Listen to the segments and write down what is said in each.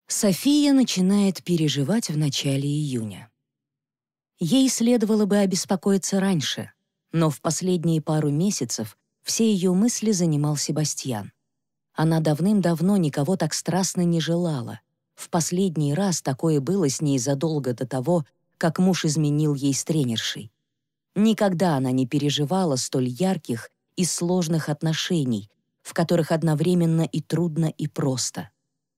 София начинает переживать в начале июня. Ей следовало бы обеспокоиться раньше, но в последние пару месяцев все ее мысли занимал Себастьян. Она давным-давно никого так страстно не желала. В последний раз такое было с ней задолго до того, как муж изменил ей с тренершей. Никогда она не переживала столь ярких и сложных отношений, в которых одновременно и трудно, и просто.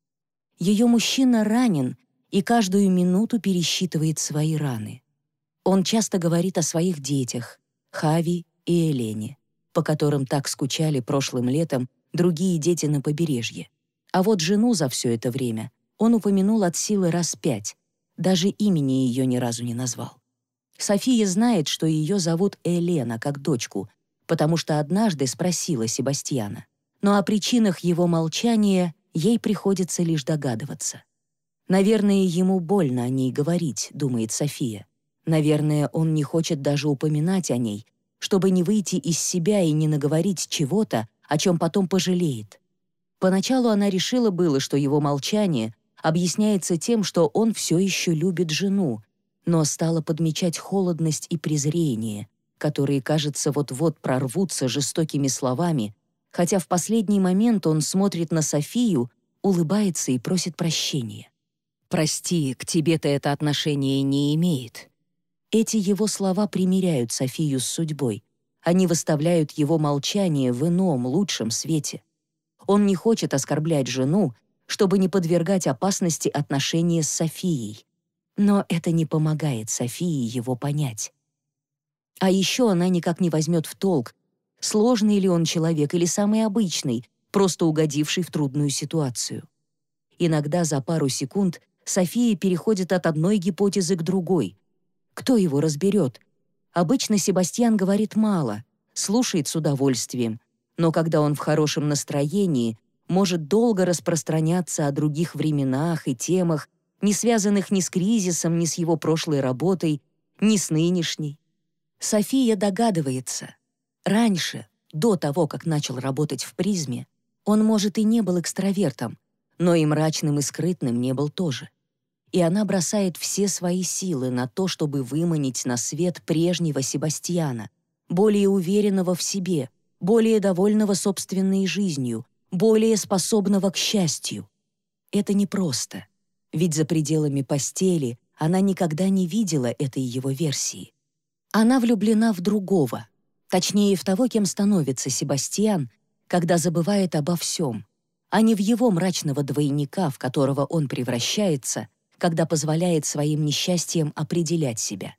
Ее мужчина ранен и каждую минуту пересчитывает свои раны. Он часто говорит о своих детях, Хави и Элене, по которым так скучали прошлым летом другие дети на побережье. А вот жену за все это время он упомянул от силы раз 5, даже имени ее ни разу не назвал. София знает, что ее зовут Элена, как дочку, потому что однажды спросила Себастьяна. Но о причинах его молчания ей приходится лишь догадываться. «Наверное, ему больно о ней говорить», — думает София. «Наверное, он не хочет даже упоминать о ней, чтобы не выйти из себя и не наговорить чего-то, о чем потом пожалеет». Поначалу она решила было, что его молчание объясняется тем, что он все еще любит жену, но стала подмечать холодность и презрение, которые, кажется, вот-вот прорвутся жестокими словами, хотя в последний момент он смотрит на Софию, улыбается и просит прощения. «Прости, к тебе-то это отношение не имеет». Эти его слова примиряют Софию с судьбой. Они выставляют его молчание в ином, лучшем свете. Он не хочет оскорблять жену, чтобы не подвергать опасности отношения с Софией. Но это не помогает Софии его понять. А еще она никак не возьмет в толк, сложный ли он человек или самый обычный, просто угодивший в трудную ситуацию. Иногда за пару секунд София переходит от одной гипотезы к другой. Кто его разберет? Обычно Себастьян говорит мало, слушает с удовольствием, но когда он в хорошем настроении, может долго распространяться о других временах и темах, не связанных ни с кризисом, ни с его прошлой работой, ни с нынешней. София догадывается. Раньше, до того, как начал работать в «Призме», он, может, и не был экстравертом, но и мрачным и скрытным не был тоже. И она бросает все свои силы на то, чтобы выманить на свет прежнего Себастьяна, более уверенного в себе, более довольного собственной жизнью, более способного к счастью. Это непросто, ведь за пределами постели она никогда не видела этой его версии. Она влюблена в другого, точнее, в того, кем становится Себастьян, когда забывает обо всем, а не в его мрачного двойника, в которого он превращается, когда позволяет своим несчастьям определять себя.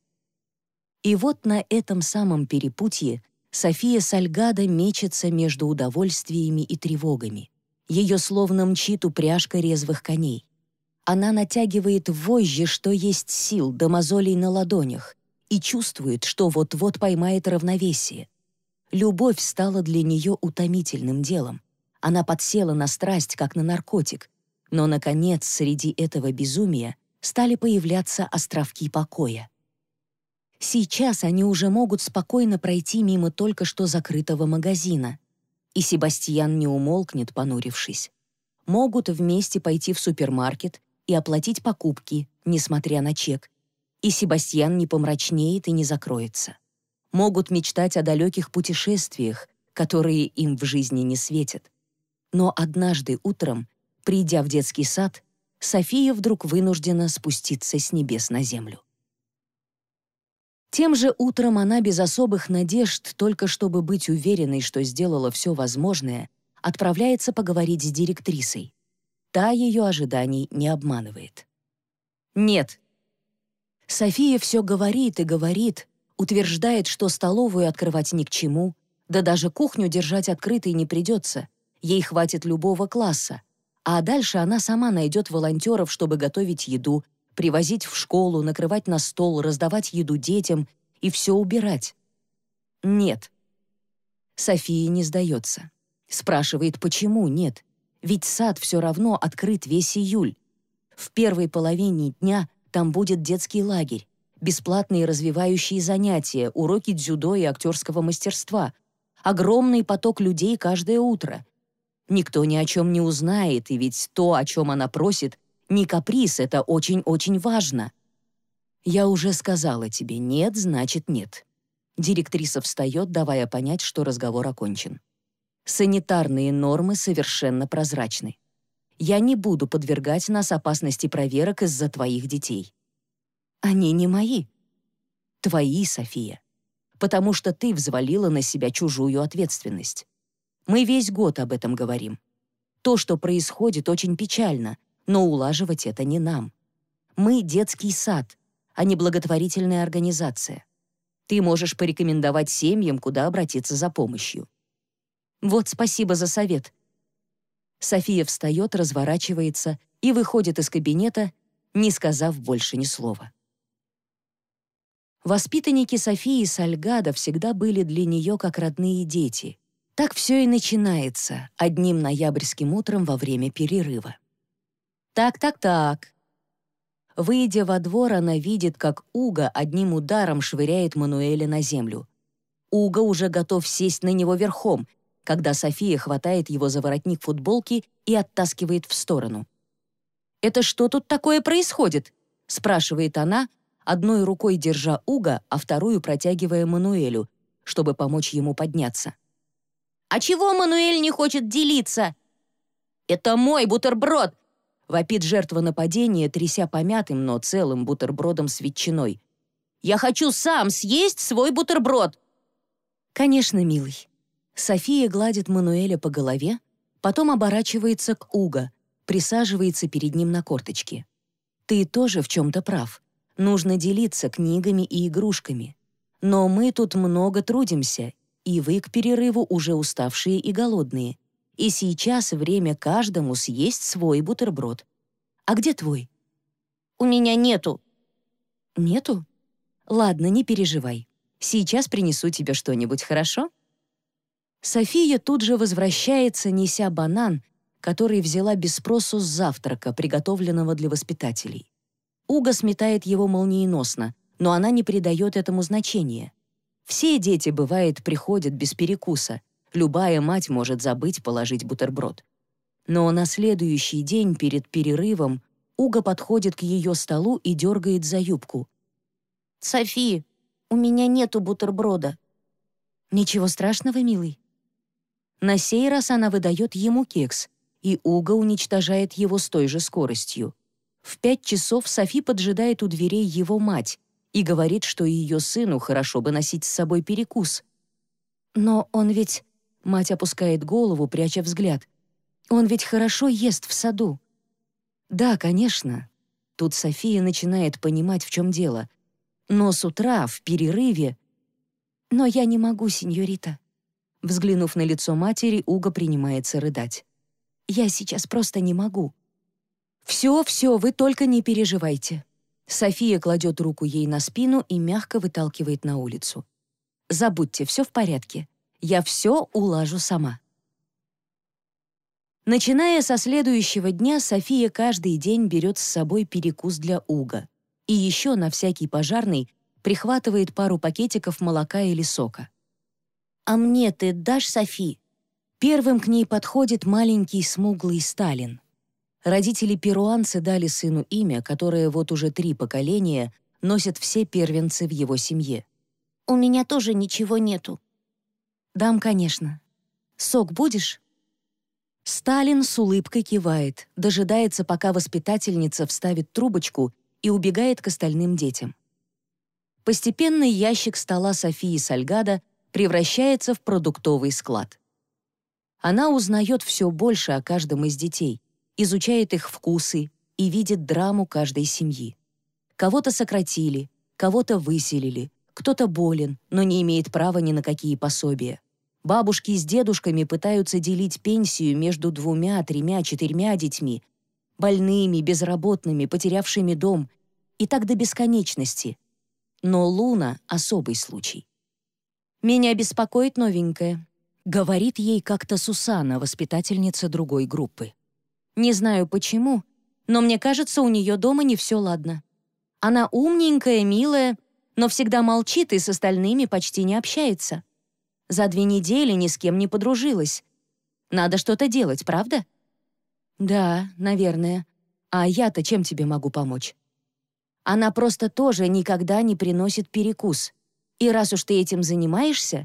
И вот на этом самом перепутье София Сальгадо мечется между удовольствиями и тревогами. Ее словно мчит упряжка резвых коней. Она натягивает вожжи, что есть сил, до мозолей на ладонях, и чувствует, что вот-вот поймает равновесие. Любовь стала для нее утомительным делом. Она подсела на страсть, как на наркотик, но, наконец, среди этого безумия стали появляться островки покоя. Сейчас они уже могут спокойно пройти мимо только что закрытого магазина, и Себастьян не умолкнет, понурившись. Могут вместе пойти в супермаркет и оплатить покупки, несмотря на чек, и Себастьян не помрачнеет и не закроется. Могут мечтать о далеких путешествиях, которые им в жизни не светят. Но однажды утром, придя в детский сад, София вдруг вынуждена спуститься с небес на землю. Тем же утром она без особых надежд, только чтобы быть уверенной, что сделала все возможное, отправляется поговорить с директрисой. Та ее ожиданий не обманывает. «Нет». София все говорит и говорит, утверждает, что столовую открывать ни к чему, да даже кухню держать открытой не придется, ей хватит любого класса, а дальше она сама найдет волонтеров, чтобы готовить еду, привозить в школу, накрывать на стол, раздавать еду детям и все убирать. Нет. София не сдается. Спрашивает, почему нет? Ведь сад все равно открыт весь июль. В первой половине дня там будет детский лагерь, бесплатные развивающие занятия, уроки дзюдо и актерского мастерства, огромный поток людей каждое утро. Никто ни о чем не узнает, и ведь то, о чем она просит, Не каприз, это очень-очень важно. Я уже сказала тебе, нет, значит нет. Директриса встает, давая понять, что разговор окончен. Санитарные нормы совершенно прозрачны. Я не буду подвергать нас опасности проверок из-за твоих детей. Они не мои. Твои, София. Потому что ты взвалила на себя чужую ответственность. Мы весь год об этом говорим. То, что происходит, очень печально, но улаживать это не нам. Мы детский сад, а не благотворительная организация. Ты можешь порекомендовать семьям, куда обратиться за помощью. Вот спасибо за совет. София встает, разворачивается и выходит из кабинета, не сказав больше ни слова. Воспитанники Софии Сальгадо всегда были для нее как родные дети. Так все и начинается одним ноябрьским утром во время перерыва. Так. Выйдя во двор, она видит, как Уго одним ударом швыряет Мануэля на землю. Уго уже готов сесть на него верхом, когда София хватает его за воротник футболки и оттаскивает в сторону. «Это что тут такое происходит?» — спрашивает она, одной рукой держа Уго, а вторую протягивая Мануэлю, чтобы помочь ему подняться. «А чего Мануэль не хочет делиться?» «Это мой бутерброд!» — вопит жертва нападения, тряся помятым, но целым бутербродом с ветчиной. «Я хочу сам съесть свой бутерброд!» «Конечно, милый». София гладит Мануэля по голове, потом оборачивается к Уго, присаживается перед ним на корточки. «Ты тоже в чем-то прав. Нужно делиться книгами и игрушками. Но мы тут много трудимся, и вы к перерыву уже уставшие и голодные. И сейчас время каждому съесть свой бутерброд. А где твой?» «У меня нету». «Нету? Ладно, не переживай. Сейчас принесу тебе что-нибудь, хорошо?» София тут же возвращается, неся банан, который взяла без спросу с завтрака, приготовленного для воспитателей. Уго сметает его молниеносно, но она не придает этому значения. Все дети, бывает, приходят без перекуса. Любая мать может забыть положить бутерброд. Но на следующий день перед перерывом Уго подходит к ее столу и дергает за юбку. «Софи, у меня нету бутерброда». «Ничего страшного, милый». На сей раз она выдает ему кекс, и Уго уничтожает его с той же скоростью. В 5 часов Софи поджидает у дверей его мать и говорит, что ее сыну хорошо бы носить с собой перекус. «Но он ведь...» — мать опускает голову, пряча взгляд. «Он ведь хорошо ест в саду». «Да, конечно». Тут София начинает понимать, в чем дело. Но с утра, в перерыве... «Но я не могу, сеньорита». Взглянув на лицо матери, Уго принимается рыдать. «Я сейчас просто не могу». «Все, вы только не переживайте». София кладет руку ей на спину и мягко выталкивает на улицу. «Забудьте, все в порядке. Я все улажу сама». Начиная со следующего дня, София каждый день берет с собой перекус для Уго. И еще на всякий пожарный прихватывает пару пакетиков молока или сока. «А мне ты дашь, Софи?» Первым к ней подходит маленький смуглый Сталин. Родители-перуанцы дали сыну имя, которое вот уже 3 поколения носят все первенцы в его семье. «У меня тоже ничего нету». «Дам, конечно. Сок будешь?» Сталин с улыбкой кивает, дожидается, пока воспитательница вставит трубочку и убегает к остальным детям. Постепенно ящик стола Софии Сальгадо превращается в продуктовый склад. Она узнает все больше о каждом из детей, изучает их вкусы и видит драму каждой семьи. Кого-то сократили, кого-то выселили, кто-то болен, но не имеет права ни на какие пособия. Бабушки с дедушками пытаются делить пенсию между 2, 3, 4 детьми, больными, безработными, потерявшими дом, и так до бесконечности. Но Луна — особый случай. «Меня беспокоит новенькое», — говорит ей как-то Сусанна, воспитательница другой группы. «Не знаю почему, но мне кажется, у нее дома не все ладно. Она умненькая, милая, но всегда молчит и с остальными почти не общается. За 2 недели ни с кем не подружилась. Надо что-то делать, правда?» «Да, наверное. А я-то чем тебе могу помочь? Она просто тоже никогда не приносит перекус. И раз уж ты этим занимаешься...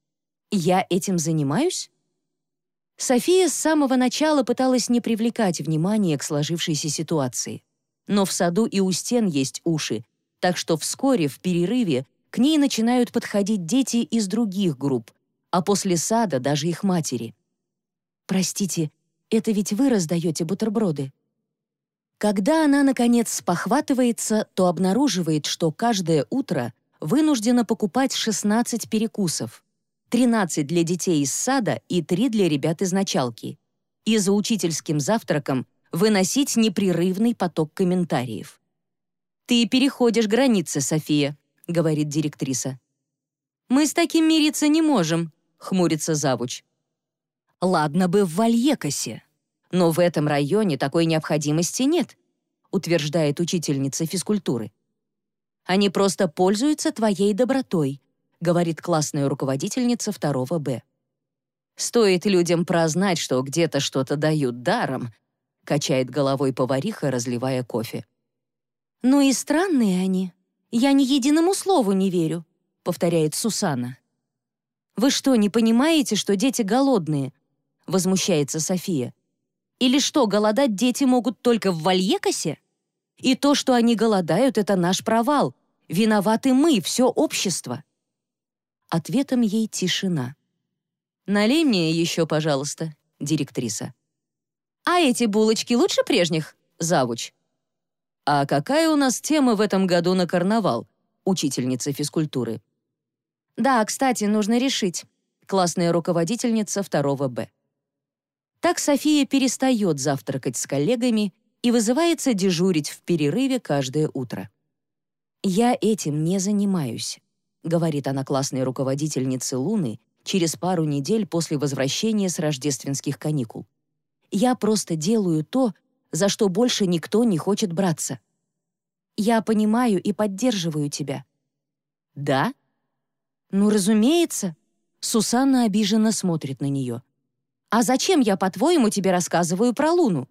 Я этим занимаюсь? София с самого начала пыталась не привлекать внимания к сложившейся ситуации. Но в саду и у стен есть уши, так что вскоре, в перерыве, к ней начинают подходить дети из других групп, а после сада даже их матери. «Простите, это ведь вы раздаете бутерброды?» Когда она, наконец, спохватывается, то обнаруживает, что каждое утро вынуждена покупать 16 перекусов, 13 для детей из сада и 3 для ребят из началки, и за учительским завтраком выносить непрерывный поток комментариев. «Ты переходишь границы, София», — говорит директриса. «Мы с таким мириться не можем», — хмурится завуч. «Ладно бы в Вальекасе, но в этом районе такой необходимости нет», утверждает учительница физкультуры. «Они просто пользуются твоей добротой», говорит классная руководительница 2 Б. «Стоит людям прознать, что где-то что-то дают даром», качает головой повариха, разливая кофе. «Ну и странные они. Я ни единому слову не верю», повторяет Сусанна. «Вы что, не понимаете, что дети голодные?» возмущается София. «Или что, голодать дети могут только в Вальекасе? И то, что они голодают, это наш провал. Виноваты мы, все общество». Ответом ей тишина. «Налей мне еще, пожалуйста, директриса». «А эти булочки лучше прежних?» завуч. «А какая у нас тема в этом году на карнавал?» учительница физкультуры. «Да, кстати, нужно решить». Классная руководительница 2 Б. Так София перестает завтракать с коллегами и вызывается дежурить в перерыве каждое утро. «Я этим не занимаюсь», — говорит она классной руководительнице Луны через пару недель после возвращения с рождественских каникул. «Я просто делаю то, за что больше никто не хочет браться. Я понимаю и поддерживаю тебя». «Да?» «Ну, разумеется». Сусанна обиженно смотрит на нее. «А зачем я, по-твоему, тебе рассказываю про Луну?»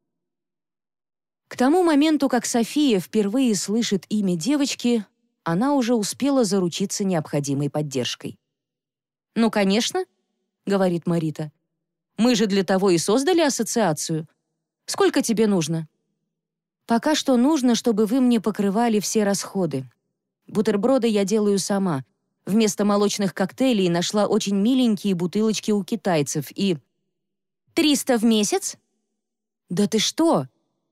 К тому моменту, как София впервые слышит имя девочки, она уже успела заручиться необходимой поддержкой. «Ну, конечно», — говорит Марита. «Мы же для того и создали ассоциацию. Сколько тебе нужно?» «Пока что нужно, чтобы вы мне покрывали все расходы. Бутерброды я делаю сама. Вместо молочных коктейлей нашла очень миленькие бутылочки у китайцев и...» «300 в месяц?» «Да ты что?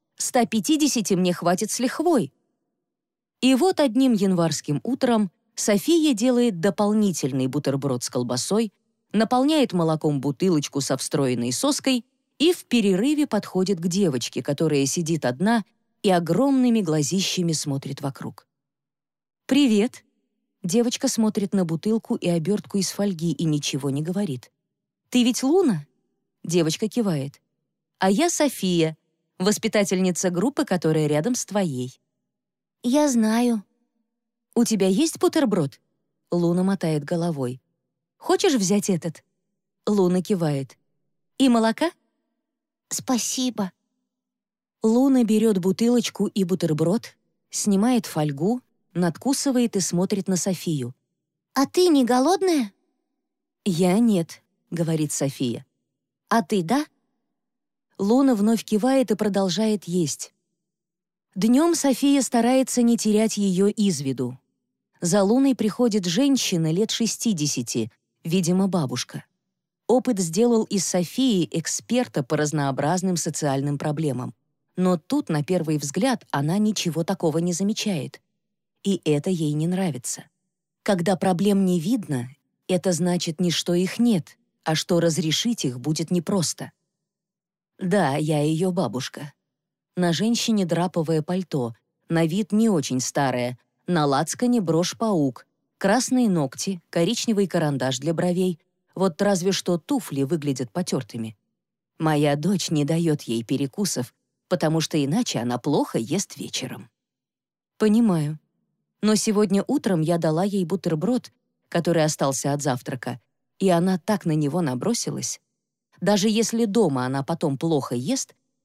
150 мне хватит с лихвой». И вот одним январским утром София делает дополнительный бутерброд с колбасой, наполняет молоком бутылочку со встроенной соской и в перерыве подходит к девочке, которая сидит одна и огромными глазищами смотрит вокруг. «Привет». Девочка смотрит на бутылку и обертку из фольги и ничего не говорит. «Ты ведь Луна?» Девочка кивает. «А я София, воспитательница группы, которая рядом с твоей». «Я знаю». «У тебя есть бутерброд?» Луна мотает головой. «Хочешь взять этот?» Луна кивает. «И молока?» «Спасибо». Луна берет бутылочку и бутерброд, снимает фольгу, надкусывает и смотрит на Софию. «А ты не голодная?» «Я нет», — говорит София. «А ты, да?» Луна вновь кивает и продолжает есть. Днем София старается не терять ее из виду. За Луной приходит женщина лет 60, видимо, бабушка. Опыт сделал из Софии эксперта по разнообразным социальным проблемам. Но тут, на первый взгляд, она ничего такого не замечает. И это ей не нравится. Когда проблем не видно, это значит не что их нет, а что разрешить их будет непросто. Да, я ее бабушка. На женщине драповое пальто, на вид не очень старое, на лацкане брошь-паук, красные ногти, коричневый карандаш для бровей, вот разве что туфли выглядят потертыми. Моя дочь не дает ей перекусов, потому что иначе она плохо ест вечером. Понимаю. Но сегодня утром я дала ей бутерброд, который остался от завтрака, и она так на него набросилась. Даже если дома она потом плохо ест,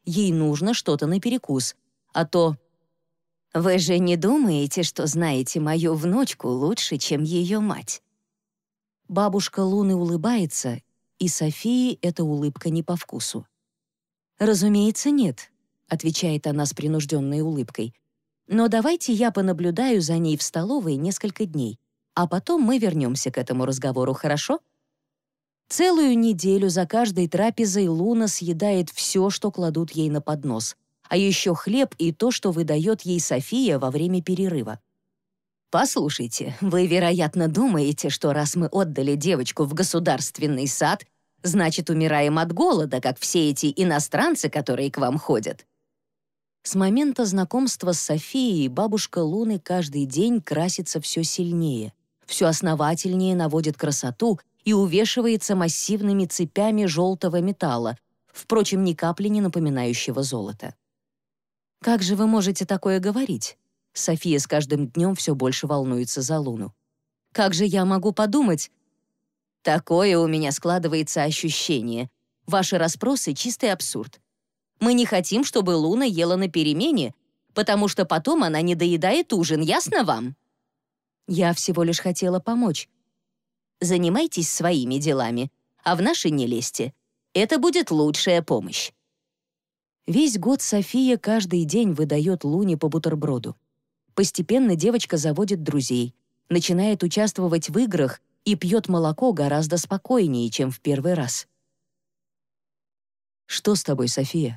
Ей нужно что-то наперекус. А то... «Вы же не думаете, что знаете мою внучку лучше, чем ее мать?» Бабушка Луны улыбается, и Софии эта улыбка не по вкусу. «Разумеется, нет», — отвечает она с принужденной улыбкой. «Но давайте я понаблюдаю за ней в столовой несколько дней, а потом мы вернемся к этому разговору, хорошо?» Целую неделю за каждой трапезой Луна съедает все, что кладут ей на поднос, а еще хлеб и то, что выдает ей София во время перерыва. «Послушайте, вы, вероятно, думаете, что раз мы отдали девочку в государственный сад, значит, умираем от голода, как все эти иностранцы, которые к вам ходят». С момента знакомства с Софией бабушка Луны каждый день красится все сильнее, все основательнее наводит красоту и увешивается массивными цепями желтого металла, впрочем, ни капли не напоминающего золото. «Как же вы можете такое говорить?» София с каждым днем все больше волнуется за Луну. «Как же я могу подумать?» «Такое у меня складывается ощущение. Ваши расспросы — чистый абсурд. Мы не хотим, чтобы Луна ела на перемене, потому что потом она не доедает ужин, ясно вам?» «Я всего лишь хотела помочь». «Занимайтесь своими делами, а в наши не лезьте. Это будет лучшая помощь». Весь год София каждый день выдает Луне по бутерброду. Постепенно девочка заводит друзей, начинает участвовать в играх и пьет молоко гораздо спокойнее, чем в первый раз. «Что с тобой, София?»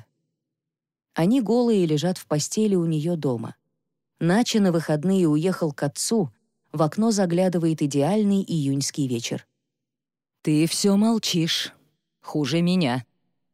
Они голые лежат в постели у нее дома. Нача на выходные уехал к отцу, в окно заглядывает идеальный июньский вечер. «Ты все молчишь. Хуже меня».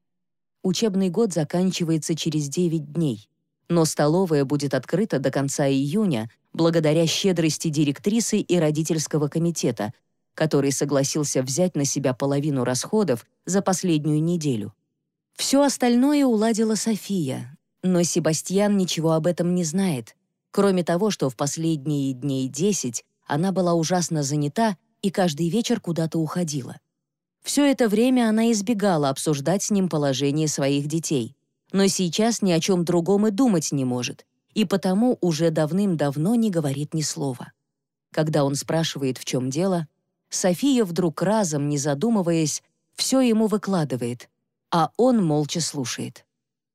Учебный год заканчивается через 9 дней, но столовая будет открыта до конца июня благодаря щедрости директрисы и родительского комитета, который согласился взять на себя половину расходов за последнюю неделю. Все остальное уладила София, но Себастьян ничего об этом не знает, кроме того, что в последние дней 10 она была ужасно занята и каждый вечер куда-то уходила. Все это время она избегала обсуждать с ним положение своих детей, но сейчас ни о чем другом и думать не может, и потому уже давным-давно не говорит ни слова. Когда он спрашивает, в чем дело, София вдруг разом, не задумываясь, все ему выкладывает, а он молча слушает.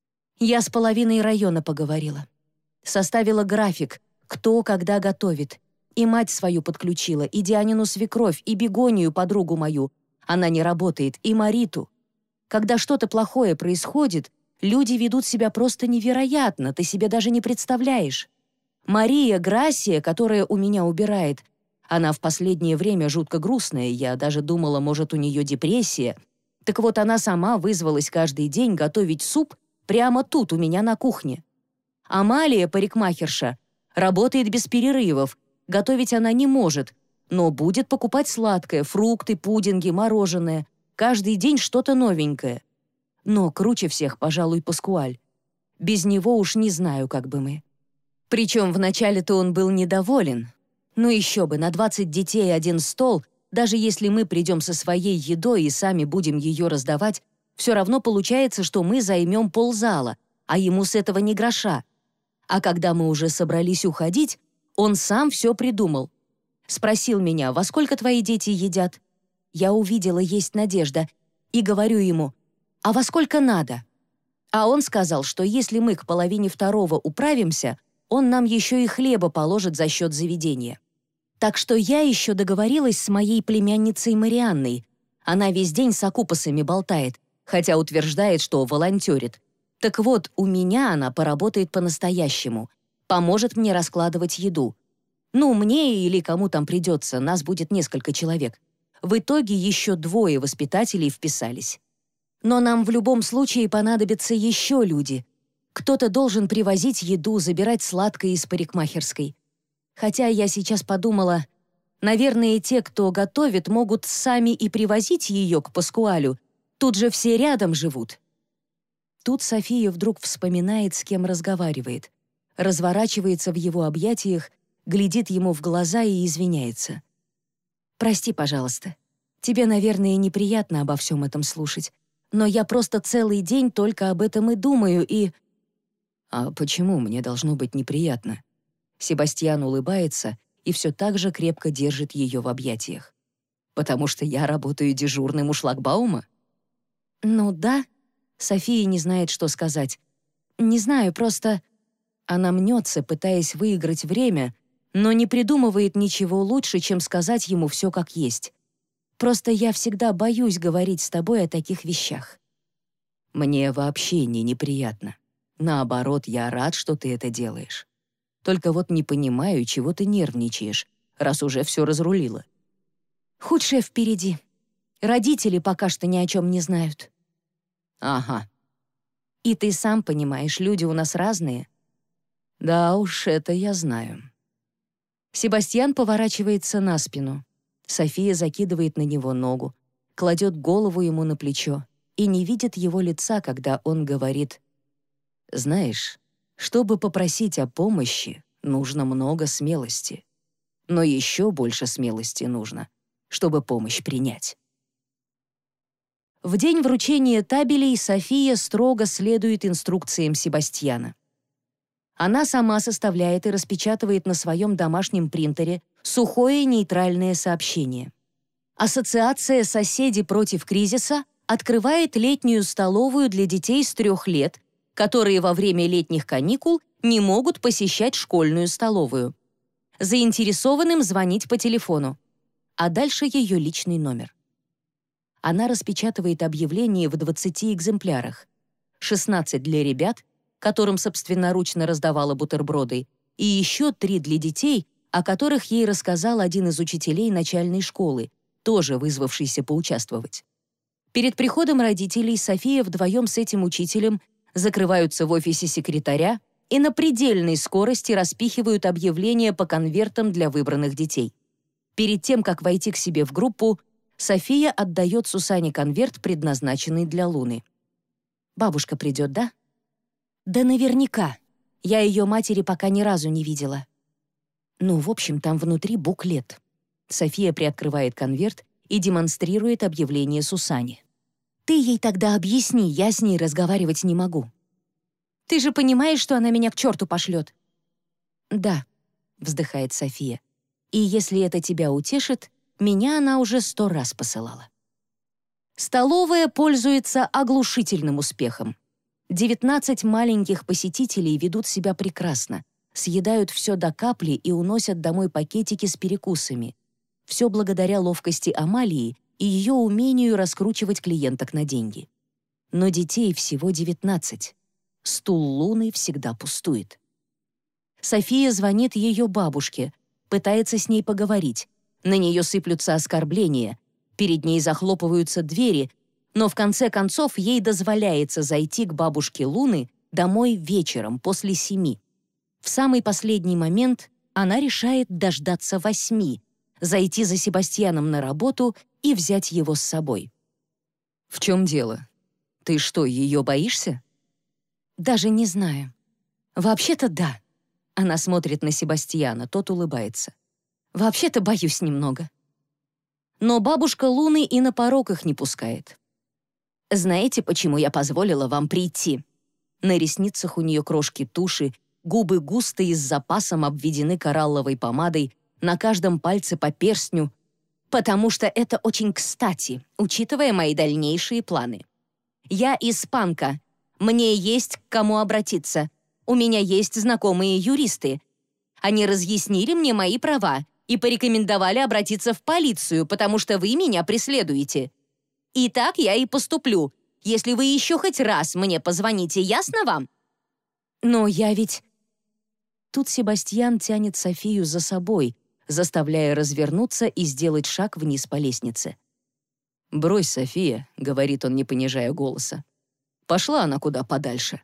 «Я с половиной района поговорила. Составила график, кто когда готовит, и мать свою подключила, и Дианину свекровь, и Бегонию, подругу мою. Она не работает, и Мариту. Когда что-то плохое происходит, люди ведут себя просто невероятно, ты себе даже не представляешь. Мария Грасия, которая у меня убирает, она в последнее время жутко грустная, я даже думала, может, у нее депрессия. Так вот, она сама вызвалась каждый день готовить суп прямо тут, у меня на кухне. Амалия, парикмахерша, работает без перерывов, готовить она не может, но будет покупать сладкое, фрукты, пудинги, мороженое. Каждый день что-то новенькое. Но круче всех, пожалуй, Паскуаль. Без него уж не знаю, как бы мы. Причем вначале-то он был недоволен. Ну еще бы, на 20 детей один стол, даже если мы придем со своей едой и сами будем ее раздавать, все равно получается, что мы займем ползала, а ему с этого ни гроша. А когда мы уже собрались уходить, он сам все придумал. Спросил меня, во сколько твои дети едят? Я увидела, есть Надежда, и говорю ему, а во сколько надо? А он сказал, что если мы к 1:30 управимся, он нам еще и хлеба положит за счет заведения. Так что я еще договорилась с моей племянницей Марианной. Она весь день с окупасами болтает, хотя утверждает, что волонтерит. Так вот, у меня она поработает по-настоящему, поможет мне раскладывать еду. Ну, мне или кому там придется, нас будет несколько человек. В итоге еще 2 воспитателей вписались. Но нам в любом случае понадобятся еще люди. Кто-то должен привозить еду, забирать сладкое из парикмахерской. Хотя я сейчас подумала, наверное, те, кто готовит, могут сами и привозить ее к Паскуалю. Тут же все рядом живут. Тут София вдруг вспоминает, с кем разговаривает, разворачивается в его объятиях, глядит ему в глаза и извиняется. «Прости, пожалуйста. Тебе, наверное, неприятно обо всем этом слушать. Но я просто целый день только об этом и думаю, и...» «А почему мне должно быть неприятно?» Себастьян улыбается и все так же крепко держит ее в объятиях. «Потому что я работаю дежурным у шлагбаума?» «Ну да». София не знает, что сказать. «Не знаю, просто...» Она мнется, пытаясь выиграть время, но не придумывает ничего лучше, чем сказать ему все как есть. «Просто я всегда боюсь говорить с тобой о таких вещах». «Мне вообще не неприятно. Наоборот, я рад, что ты это делаешь. Только вот не понимаю, чего ты нервничаешь, раз уже все разрулила». «Худшее впереди. Родители пока что ни о чем не знают». «Ага». «И ты сам понимаешь, люди у нас разные». «Да уж, это я знаю». Себастьян поворачивается на спину. София закидывает на него ногу, кладет голову ему на плечо и не видит его лица, когда он говорит: «Знаешь, чтобы попросить о помощи, нужно много смелости. Но еще больше смелости нужно, чтобы помощь принять». В день вручения табелей София строго следует инструкциям Себастьяна. Она сама составляет и распечатывает на своем домашнем принтере сухое нейтральное сообщение. Ассоциация «Соседи против кризиса» открывает летнюю столовую для детей с 3 лет, которые во время летних каникул не могут посещать школьную столовую. Заинтересованным звонить по телефону. А дальше ее личный номер. Она распечатывает объявление в 20 экземплярах. 16 для ребят, которым собственноручно раздавала бутерброды, и еще 3 для детей, о которых ей рассказал один из учителей начальной школы, тоже вызвавшийся поучаствовать. Перед приходом родителей София вдвоем с этим учителем закрываются в офисе секретаря и на предельной скорости распихивают объявления по конвертам для выбранных детей. Перед тем, как войти к себе в группу, София отдает Сусане конверт, предназначенный для Луны. «Бабушка придет, да?» «Да наверняка. Я ее матери пока ни разу не видела». «Ну, в общем, там внутри буклет». София приоткрывает конверт и демонстрирует объявление Сусане. «Ты ей тогда объясни, я с ней разговаривать не могу». «Ты же понимаешь, что она меня к черту пошлет?» «Да», — вздыхает София. «И если это тебя утешит, меня она уже 100 раз посылала». Столовая пользуется оглушительным успехом. 19 маленьких посетителей ведут себя прекрасно, съедают все до капли и уносят домой пакетики с перекусами. Все благодаря ловкости Амалии и ее умению раскручивать клиенток на деньги. Но детей всего 19. Стул Луны всегда пустует. София звонит ее бабушке, пытается с ней поговорить. На нее сыплются оскорбления, перед ней захлопываются двери, но в конце концов ей дозволяется зайти к бабушке Луны домой вечером после 7. В самый последний момент она решает дождаться 8, зайти за Себастьяном на работу и взять его с собой. «В чем дело? Ты что, ее боишься?» «Даже не знаю. Вообще-то да». Она смотрит на Себастьяна, тот улыбается. «Вообще-то боюсь немного». Но бабушка Луны и на порог их не пускает. «Знаете, почему я позволила вам прийти?» На ресницах у нее крошки туши, губы густые с запасом обведены коралловой помадой, на каждом пальце по перстню. «Потому что это очень кстати, учитывая мои дальнейшие планы. Я испанка. Мне есть к кому обратиться. У меня есть знакомые юристы. Они разъяснили мне мои права и порекомендовали обратиться в полицию, потому что вы меня преследуете. И так я и поступлю, если вы еще хоть раз мне позвоните, ясно вам?» «Но я ведь...» Тут Себастьян тянет Софию за собой, заставляя развернуться и сделать шаг вниз по лестнице. «Брось, София», — говорит он, не понижая голоса. «Пошла она куда подальше».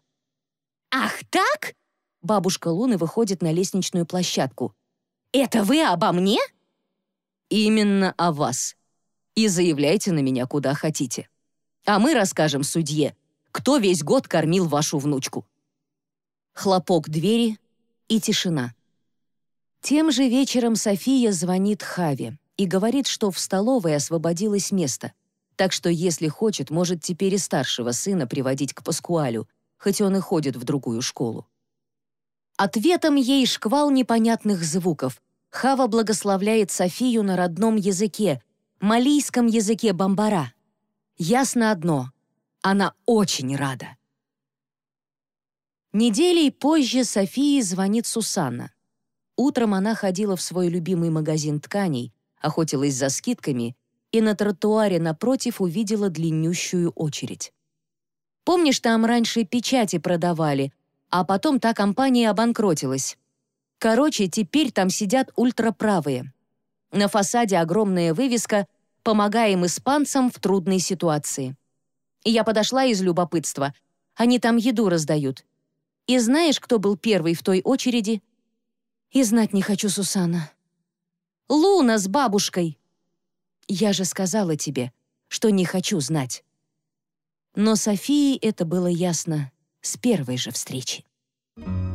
«Ах так?» Бабушка Луны выходит на лестничную площадку. «Это вы обо мне?» «Именно о вас. И заявляйте на меня куда хотите. А мы расскажем судье, кто весь год кормил вашу внучку». Хлопок двери и тишина. Тем же вечером София звонит Хаве и говорит, что в столовой освободилось место. Так что, если хочет, может теперь и старшего сына приводить к Паскуалю, хоть он и ходит в другую школу. Ответом ей шквал непонятных звуков. Хава благословляет Софию на родном языке, малийском языке бамбара. Ясно одно — она очень рада. Неделей позже Софии звонит Сусанна. Утром она ходила в свой любимый магазин тканей, охотилась за скидками и на тротуаре напротив увидела длиннющую очередь. «Помнишь, там раньше печати продавали, а потом та компания обанкротилась? Короче, теперь там сидят ультраправые. На фасаде огромная вывеска «Помогаем испанцам в трудной ситуации». И я подошла из любопытства. Они там еду раздают. И знаешь, кто был первый в той очереди? И знать не хочу, Сусанна. Луна с бабушкой. Я же сказала тебе, что не хочу знать. Но Софии это было ясно с первой же встречи.